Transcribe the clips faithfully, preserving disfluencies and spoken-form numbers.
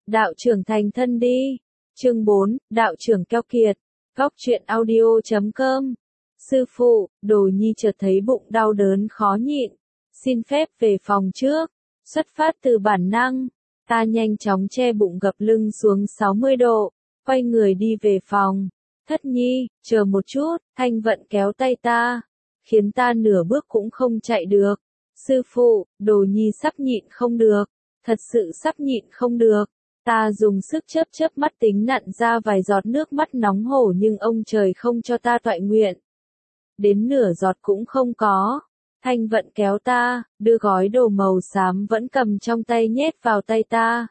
đạo trưởng thành thân đi. Chương bốn, đạo trưởng keo kiệt. Góc truyện audio chấm com. Sư phụ, Đồ Nhi chợt thấy bụng đau đớn khó nhịn. Xin phép về phòng trước. Xuất phát từ bản năng, ta nhanh chóng che bụng gập lưng xuống sáu mươi độ, quay người đi về phòng. Thất Nhi, chờ một chút, Thanh Vận kéo tay ta, khiến ta nửa bước cũng không chạy được. Sư phụ, Đồ Nhi sắp nhịn không được, thật sự sắp nhịn không được. Ta dùng sức chớp chớp mắt tính nặn ra vài giọt nước mắt nóng hổ nhưng ông trời không cho ta toại nguyện. Đến nửa giọt cũng không có. Thanh Vận kéo ta, đưa gói đồ màu xám vẫn cầm trong tay nhét vào tay ta.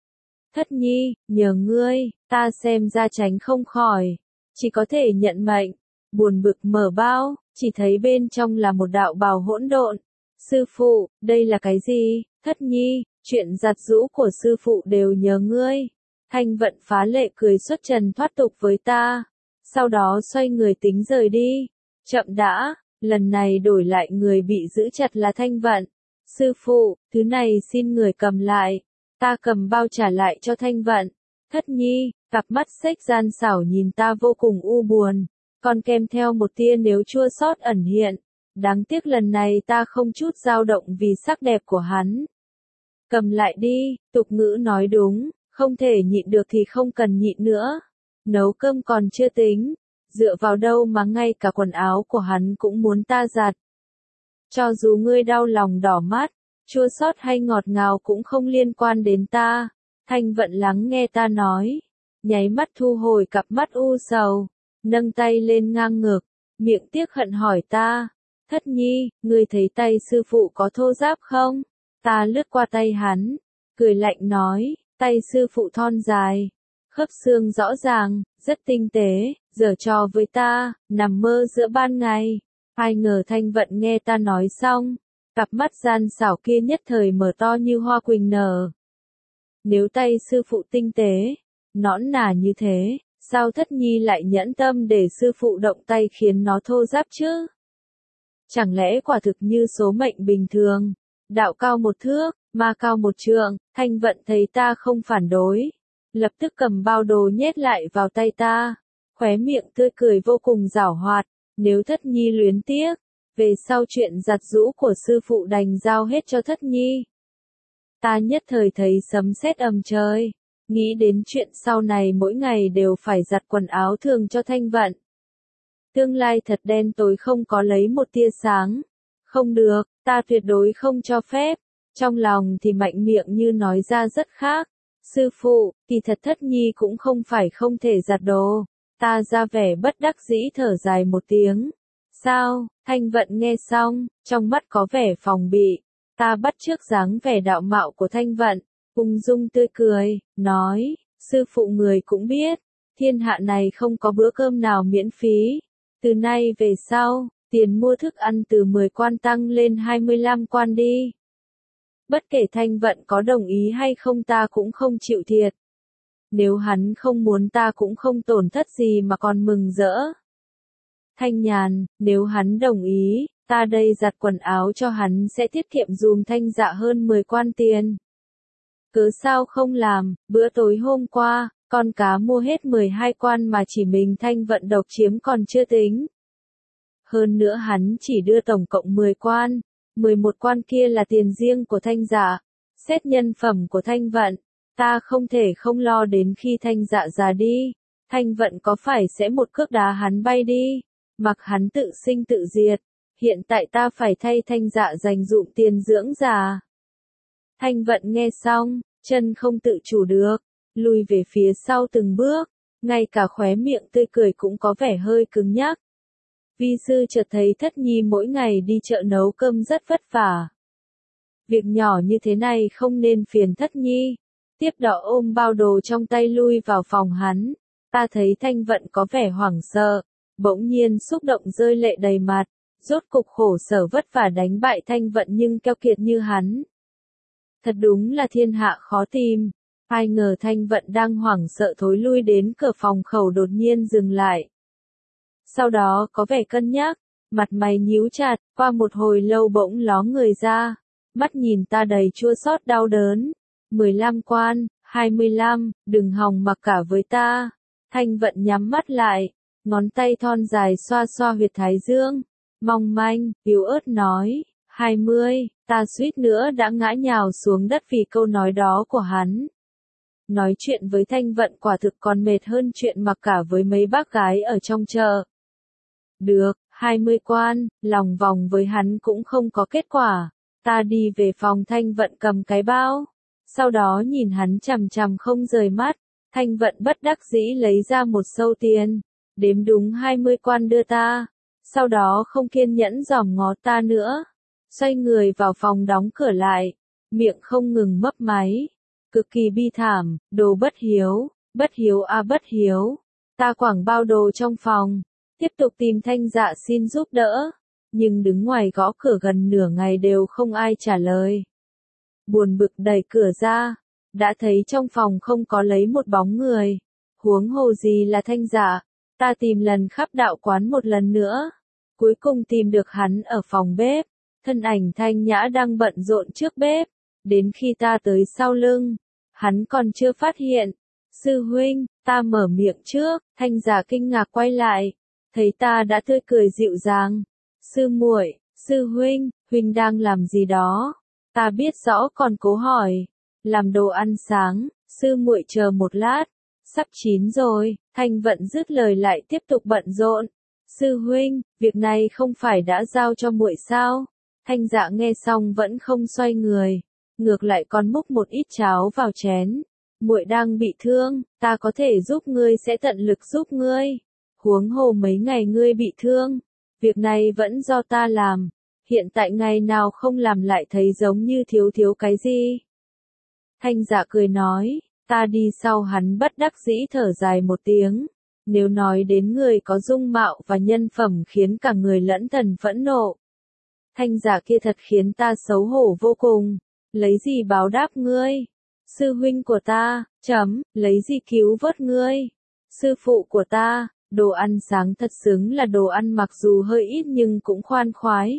Thất Nhi, nhờ ngươi, ta xem ra tránh không khỏi. Chỉ có thể nhận mệnh. Buồn bực mở bao, chỉ thấy bên trong là một đạo bào hỗn độn. Sư phụ, đây là cái gì? Thất Nhi, chuyện giặt giũ của sư phụ đều nhờ ngươi. Thanh Vận phá lệ cười xuất trần thoát tục với ta. Sau đó xoay người tính rời đi. Chậm đã. Lần này đổi lại người bị giữ chặt là Thanh Vận. Sư phụ, thứ này xin người cầm lại. Ta cầm bao trả lại cho Thanh Vận. Thất Nhi, cặp mắt xếch gian xảo nhìn ta vô cùng u buồn, còn kèm theo một tia nếu chua xót ẩn hiện. Đáng tiếc lần này ta không chút dao động vì sắc đẹp của hắn. Cầm lại đi, tục ngữ nói đúng, không thể nhịn được thì không cần nhịn nữa. Nấu cơm còn chưa tính. Dựa vào đâu mà ngay cả quần áo của hắn cũng muốn ta giặt. Cho dù ngươi đau lòng đỏ mắt, chua xót hay ngọt ngào cũng không liên quan đến ta. Thanh Vận lắng nghe ta nói, nháy mắt thu hồi cặp mắt u sầu, nâng tay lên ngang ngực, miệng tiếc hận hỏi ta. Thất Nhi, ngươi thấy tay sư phụ có thô ráp không? Ta lướt qua tay hắn, cười lạnh nói, tay sư phụ thon dài, khớp xương rõ ràng, rất tinh tế, giở trò với ta, nằm mơ giữa ban ngày. Ai ngờ Thanh Vận nghe ta nói xong, cặp mắt gian xảo kia nhất thời mở to như hoa quỳnh nở. Nếu tay sư phụ tinh tế, nõn nà như thế, sao Thất Nhi lại nhẫn tâm để sư phụ động tay khiến nó thô ráp chứ? Chẳng lẽ quả thực như số mệnh bình thường, đạo cao một thước, ma cao một trượng? Thanh Vận thấy ta không phản đối, lập tức cầm bao đồ nhét lại vào tay ta, khóe miệng tươi cười vô cùng giảo hoạt. Nếu Thất Nhi luyến tiếc, về sau chuyện giặt giũ của sư phụ đành giao hết cho Thất Nhi. Ta nhất thời thấy sấm sét ầm trời, nghĩ đến chuyện sau này mỗi ngày đều phải giặt quần áo thường cho Thanh Vận. Tương lai thật đen tối không có lấy một tia sáng. Không được, ta tuyệt đối không cho phép. Trong lòng thì mạnh miệng như nói ra rất khác. Sư phụ, kỳ thật Thất Nhi cũng không phải không thể giặt đồ. Ta ra vẻ bất đắc dĩ thở dài một tiếng. Sao? Thanh Vận nghe xong, trong mắt có vẻ phòng bị. Ta bắt chước dáng vẻ đạo mạo của Thanh Vận, ung dung tươi cười, nói, sư phụ người cũng biết, thiên hạ này không có bữa cơm nào miễn phí. Từ nay về sau, tiền mua thức ăn từ mười quan tăng lên hai mươi lăm quan đi. Bất kể Thanh Vận có đồng ý hay không ta cũng không chịu thiệt. Nếu hắn không muốn ta cũng không tổn thất gì mà còn mừng rỡ. Thanh Nhàn, nếu hắn đồng ý, ta đây giặt quần áo cho hắn sẽ tiết kiệm dùm Thanh Dạ hơn mười quan tiền. Cớ sao không làm? Bữa tối hôm qua, con cá mua hết mười hai quan mà chỉ mình Thanh Vận độc chiếm còn chưa tính. Hơn nữa hắn chỉ đưa tổng cộng mười quan, mười một quan kia là tiền riêng của Thanh Dạ. Xét nhân phẩm của Thanh Vận, ta không thể không lo đến khi Thanh Dạ già đi, Thanh Vận có phải sẽ một cước đá hắn bay đi, mặc hắn tự sinh tự diệt. Hiện tại ta phải thay Thanh Dạ dành dụm tiền dưỡng già. Thanh Vận nghe xong, chân không tự chủ được, lùi về phía sau từng bước, ngay cả khóe miệng tươi cười cũng có vẻ hơi cứng nhắc. Vi sư chợt thấy Thất Nhi mỗi ngày đi chợ nấu cơm rất vất vả. Việc nhỏ như thế này không nên phiền Thất Nhi. Tiếp đó ôm bao đồ trong tay lui vào phòng hắn. Ta thấy Thanh Vận có vẻ hoảng sợ, bỗng nhiên xúc động rơi lệ đầy mặt. Rốt cục khổ sở vất vả đánh bại Thanh Vận nhưng keo kiệt như hắn. Thật đúng là thiên hạ khó tìm. Ai ngờ Thanh Vận đang hoảng sợ thối lui đến cửa phòng khẩu đột nhiên dừng lại. Sau đó có vẻ cân nhắc, mặt mày nhíu chặt, qua một hồi lâu bỗng ló người ra, mắt nhìn ta đầy chua xót đau đớn. mười lăm quan, hai mươi lăm, đừng hòng mặc cả với ta. Thanh Vận nhắm mắt lại, ngón tay thon dài xoa xoa huyệt thái dương, mong manh, yếu ớt nói, hai mươi, ta suýt nữa đã ngã nhào xuống đất vì câu nói đó của hắn. Nói chuyện với Thanh Vận quả thực còn mệt hơn chuyện mặc cả với mấy bác gái ở trong chợ. Được, hai mươi quan, lòng vòng với hắn cũng không có kết quả. Ta đi về phòng. Thanh Vận cầm cái bao. Sau đó nhìn hắn chằm chằm không rời mắt. Thanh Vận bất đắc dĩ lấy ra một sâu tiền. Đếm đúng hai mươi quan đưa ta. Sau đó không kiên nhẫn dòm ngó ta nữa. Xoay người vào phòng đóng cửa lại. Miệng không ngừng mấp máy. Cực kỳ bi thảm, đồ bất hiếu, bất hiếu a à bất hiếu. Ta quẳng bao đồ trong phòng. Tiếp tục tìm Thanh Dạ xin giúp đỡ. Nhưng đứng ngoài gõ cửa gần nửa ngày đều không ai trả lời. Buồn bực đẩy cửa ra. Đã thấy trong phòng không có lấy một bóng người. Huống hồ gì là Thanh Dạ. Ta tìm lần khắp đạo quán một lần nữa. Cuối cùng tìm được hắn ở phòng bếp. Thân ảnh Thanh Nhã đang bận rộn trước bếp. Đến khi ta tới sau lưng. Hắn còn chưa phát hiện. Sư huynh, ta mở miệng trước. Thanh Dạ kinh ngạc quay lại. Thấy ta đã tươi cười dịu dàng. Sư muội, sư huynh, huynh đang làm gì đó? Ta biết rõ còn cố hỏi. Làm đồ ăn sáng, sư muội chờ một lát. Sắp chín rồi. Thanh Vận dứt lời lại tiếp tục bận rộn. Sư huynh, việc này không phải đã giao cho muội sao? Thanh Dạ nghe xong vẫn không xoay người. Ngược lại còn múc một ít cháo vào chén. Muội đang bị thương, ta có thể giúp ngươi sẽ tận lực giúp ngươi. Huống hồ mấy ngày ngươi bị thương, việc này vẫn do ta làm. Hiện tại ngày nào không làm lại thấy giống như thiếu thiếu cái gì. Thanh Dạ cười nói, ta đi sau. Hắn bất đắc dĩ thở dài một tiếng. Nếu nói đến người có dung mạo và nhân phẩm khiến cả người lẫn thần phẫn nộ. Thanh Dạ kia thật khiến ta xấu hổ vô cùng. Lấy gì báo đáp ngươi? Sư huynh của ta, chấm, lấy gì cứu vớt ngươi? Sư phụ của ta, đồ ăn sáng thật xứng là đồ ăn mặc dù hơi ít nhưng cũng khoan khoái.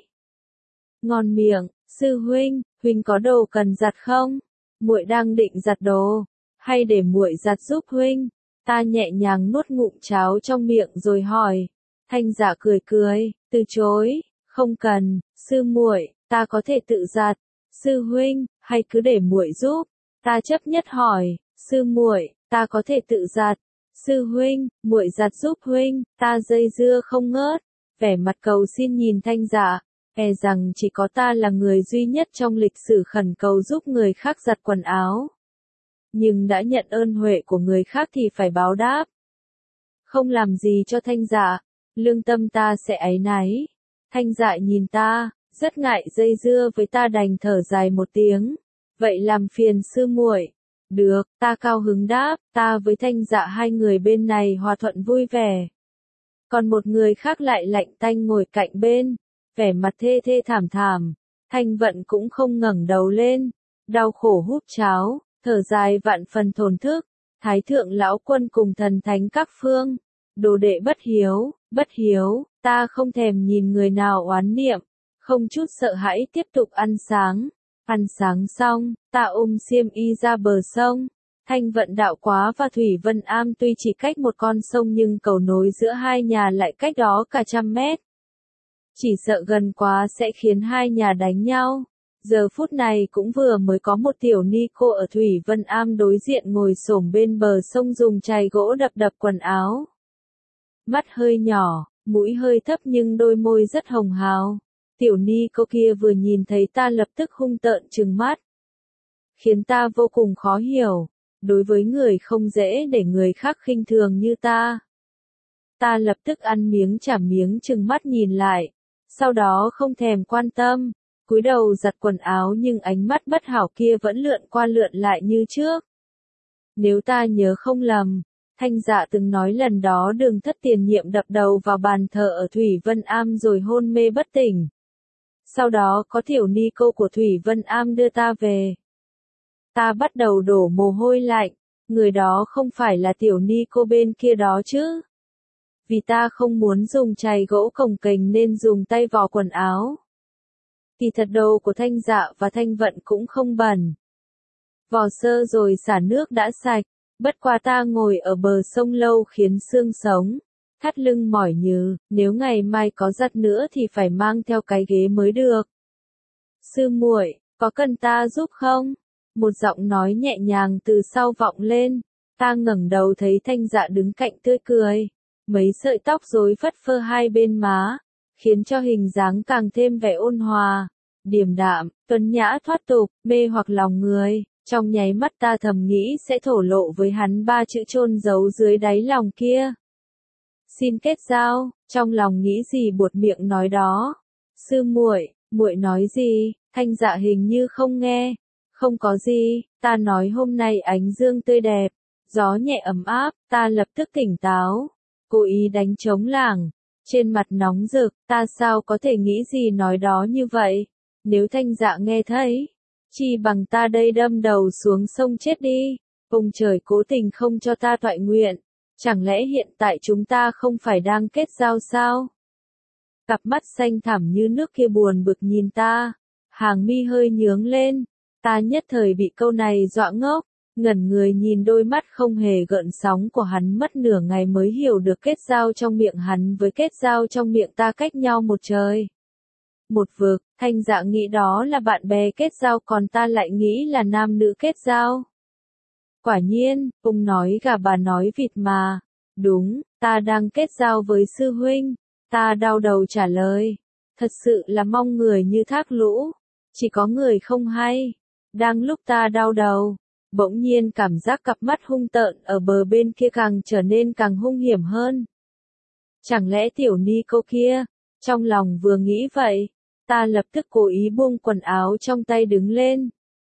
Ngon miệng, sư huynh, huynh có đồ cần giặt không? Muội đang định giặt đồ, hay để muội giặt giúp huynh? Ta nhẹ nhàng nuốt ngụm cháo trong miệng rồi hỏi. Thanh Dạ cười cười, từ chối, không cần, sư muội, ta có thể tự giặt. Sư huynh, hay cứ để muội giúp? Ta chấp nhất hỏi, sư muội, ta có thể tự giặt. Sư huynh, muội giặt giúp huynh. Ta dây dưa không ngớt, vẻ mặt cầu xin nhìn Thanh Dạ, e rằng chỉ có ta là người duy nhất trong lịch sử khẩn cầu giúp người khác giặt quần áo. Nhưng đã nhận ơn huệ của người khác thì phải báo đáp. Không làm gì cho Thanh Dạ, lương tâm ta sẽ áy náy. Thanh Dạ nhìn ta, rất ngại dây dưa với ta đành thở dài một tiếng. Vậy làm phiền sư muội. Được, ta cao hứng đáp. Ta với Thanh Dạ hai người bên này hòa thuận vui vẻ. Còn một người khác lại lạnh tanh ngồi cạnh bên, vẻ mặt thê thê thảm thảm. Thanh Vận cũng không ngẩng đầu lên, đau khổ húp cháo, thở dài vạn phần thổn thức. Thái thượng lão quân cùng thần thánh các phương, đồ đệ bất hiếu, bất hiếu. Ta không thèm nhìn người nào oán niệm, không chút sợ hãi tiếp tục ăn sáng. Ăn sáng xong, ta ôm xiêm y ra bờ sông. Thanh Vận đạo quá và Thủy Vân Am tuy chỉ cách một con sông nhưng cầu nối giữa hai nhà lại cách đó cả trăm mét. Chỉ sợ gần quá sẽ khiến hai nhà đánh nhau. Giờ phút này cũng vừa mới có một tiểu ni cô ở Thủy Vân Am đối diện ngồi xổm bên bờ sông dùng chày gỗ đập đập quần áo. Mắt hơi nhỏ, mũi hơi thấp nhưng đôi môi rất hồng hào. Tiểu ni cô kia vừa nhìn thấy ta lập tức hung tợn trừng mắt. Khiến ta vô cùng khó hiểu. Đối với người không dễ để người khác khinh thường như ta. Ta lập tức ăn miếng trả miếng trừng mắt nhìn lại. Sau đó không thèm quan tâm. Cúi đầu giặt quần áo nhưng ánh mắt bất hảo kia vẫn lượn qua lượn lại như trước. Nếu ta nhớ không lầm, Thanh Dạ từng nói lần đó Đường Thất tiền nhiệm đập đầu vào bàn thờ ở Thủy Vân Am rồi hôn mê bất tỉnh. Sau đó có tiểu ni cô của Thủy Vân Am đưa ta về. Ta bắt đầu đổ mồ hôi lạnh, người đó không phải là tiểu ni cô bên kia đó chứ. Vì ta không muốn dùng chày gỗ cồng kềnh nên dùng tay vò quần áo. Thì thật đồ của Thanh Dạ và Thanh Vận cũng không bẩn. vò sơ rồi xả nước đã sạch, bất quá ta ngồi ở bờ sông lâu khiến xương sống, thắt lưng mỏi nhừ, nếu ngày mai có giặt nữa thì phải mang theo cái ghế mới được. Sư muội, có cần ta giúp không? Một giọng nói nhẹ nhàng từ sau vọng lên, ta ngẩng đầu thấy Thanh Dạ đứng cạnh tươi cười, mấy sợi tóc rối phất phơ hai bên má, khiến cho hình dáng càng thêm vẻ ôn hòa, điềm đạm, tuấn nhã thoát tục, mê hoặc lòng người. Trong nháy mắt ta thầm nghĩ sẽ thổ lộ với hắn ba chữ chôn giấu dưới đáy lòng kia. Xin kết giao, trong lòng nghĩ gì buột miệng nói đó. Sư muội, muội nói gì? Thanh Dạ hình như không nghe. Không có gì, ta nói hôm nay ánh dương tươi đẹp, gió nhẹ ấm áp, ta lập tức tỉnh táo, cố ý đánh trống lảng, trên mặt nóng rực, ta sao có thể nghĩ gì nói đó như vậy? Nếu Thanh Dạ nghe thấy, chi bằng ta đây đâm đầu xuống sông chết đi, ông trời cố tình không cho ta toại nguyện, chẳng lẽ hiện tại chúng ta không phải đang kết giao sao? Cặp mắt xanh thẳm như nước kia buồn bực nhìn ta, hàng mi hơi nhướng lên, ta nhất thời bị câu này dọa ngốc, ngẩn người nhìn đôi mắt không hề gợn sóng của hắn mất nửa ngày mới hiểu được kết giao trong miệng hắn với kết giao trong miệng ta cách nhau một trời. Một vực, Thanh Dạ nghĩ đó là bạn bè kết giao còn ta lại nghĩ là nam nữ kết giao. Quả nhiên, ông nói gà bà nói vịt mà. Đúng, ta đang kết giao với sư huynh. Ta đau đầu trả lời. Thật sự là mong người như thác lũ. Chỉ có người không hay. Đang lúc ta đau đầu, bỗng nhiên cảm giác cặp mắt hung tợn ở bờ bên kia càng trở nên càng hung hiểm hơn. Chẳng lẽ tiểu ni cô kia? Trong lòng vừa nghĩ vậy, ta lập tức cố ý buông quần áo trong tay đứng lên.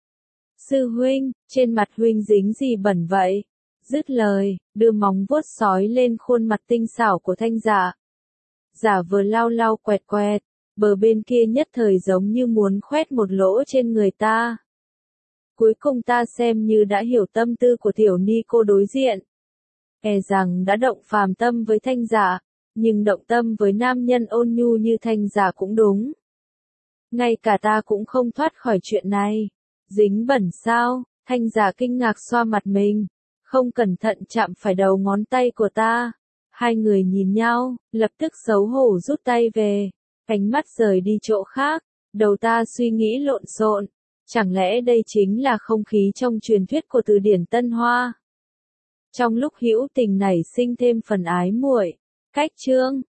Sư huynh, trên mặt huynh dính gì bẩn vậy? Dứt lời, đưa móng vuốt sói lên khuôn mặt tinh xảo của Thanh Dạ. Giả vờ lau lau quẹt quẹt, bờ bên kia nhất thời giống như muốn khoét một lỗ trên người ta. Cuối cùng ta xem như đã hiểu tâm tư của tiểu ni cô đối diện. E rằng đã động phàm tâm với Thanh Dạ, nhưng động tâm với nam nhân ôn nhu như Thanh Dạ cũng đúng. Ngay cả ta cũng không thoát khỏi chuyện này. Dính bẩn sao? Thanh Dạ kinh ngạc xoa mặt mình, không cẩn thận chạm phải đầu ngón tay của ta. Hai người nhìn nhau, lập tức xấu hổ rút tay về, ánh mắt rời đi chỗ khác, đầu ta suy nghĩ lộn xộn. Chẳng lẽ đây chính là không khí trong truyền thuyết của từ điển Tân Hoa? Trong lúc hữu tình nảy sinh thêm phần ái muội, cách chương